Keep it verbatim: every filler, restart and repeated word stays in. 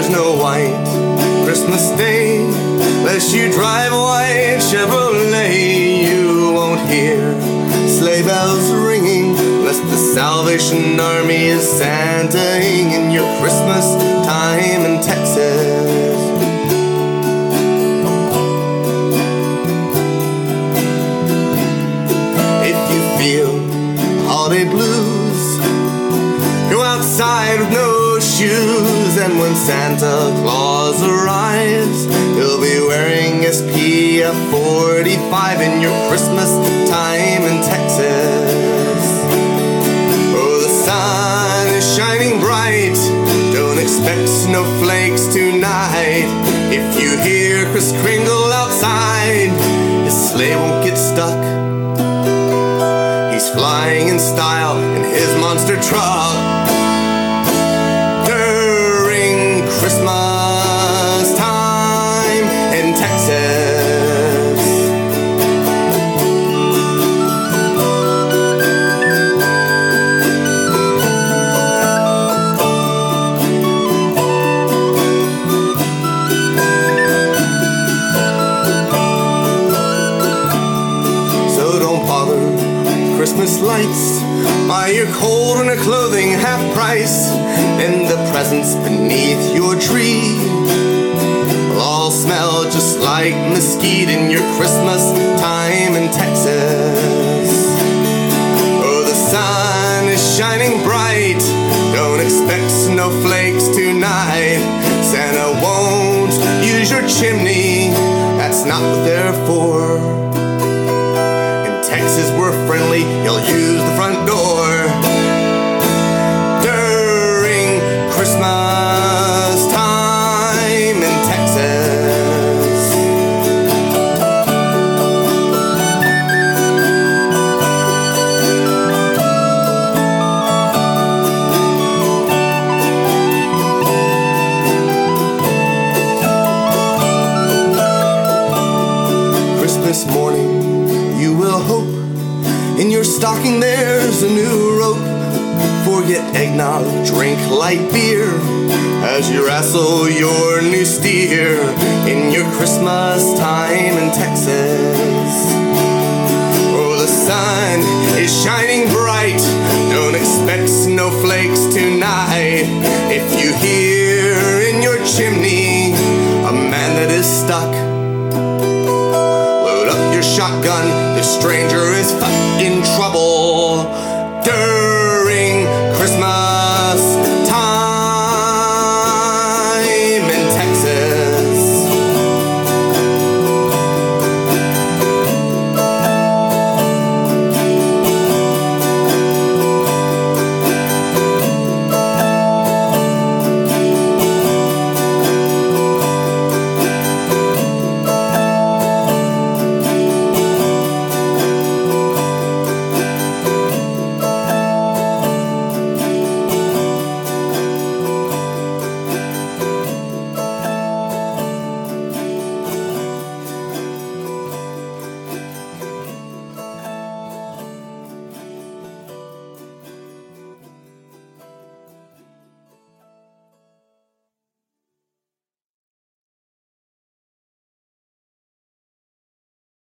there's no white Christmas Day. Unless you drive a white Chevrolet, you won't hear sleigh bells ringing, unless the Salvation Army is Santaing in your Christmas time in Texas. If you feel holiday blues, go outside with no shoes, and when Santa Claus arrives, he'll be wearing S P F forty-five in your Christmas time in Texas. Oh, the sun is shining bright, don't expect snowflakes tonight. If you hear Kris Kringle outside, his sleigh won't get stuck. He's flying in style in his monster truck. During Christmas time in Texas. So don't bother with Christmas lights, buy your cold winter clothing half price, and the presents beneath your tree will all smell just like mesquite in your Christmas time in Texas. Oh, the sun is shining bright, don't expect snowflakes tonight. Santa won't use your chimney, that's not what they're for. In Texas we're friendly, he'll use the front door. During Christmas time in Texas. Christmas morning, you will hope in your stocking there's a new rope. Forget eggnog, drink light beer as you wrestle your new steer in your Christmas time in Texas. Oh, the sun is shining bright, don't expect snowflakes tonight. If you hear in your chimney a man that is stuck, load up your shotgun, the stranger is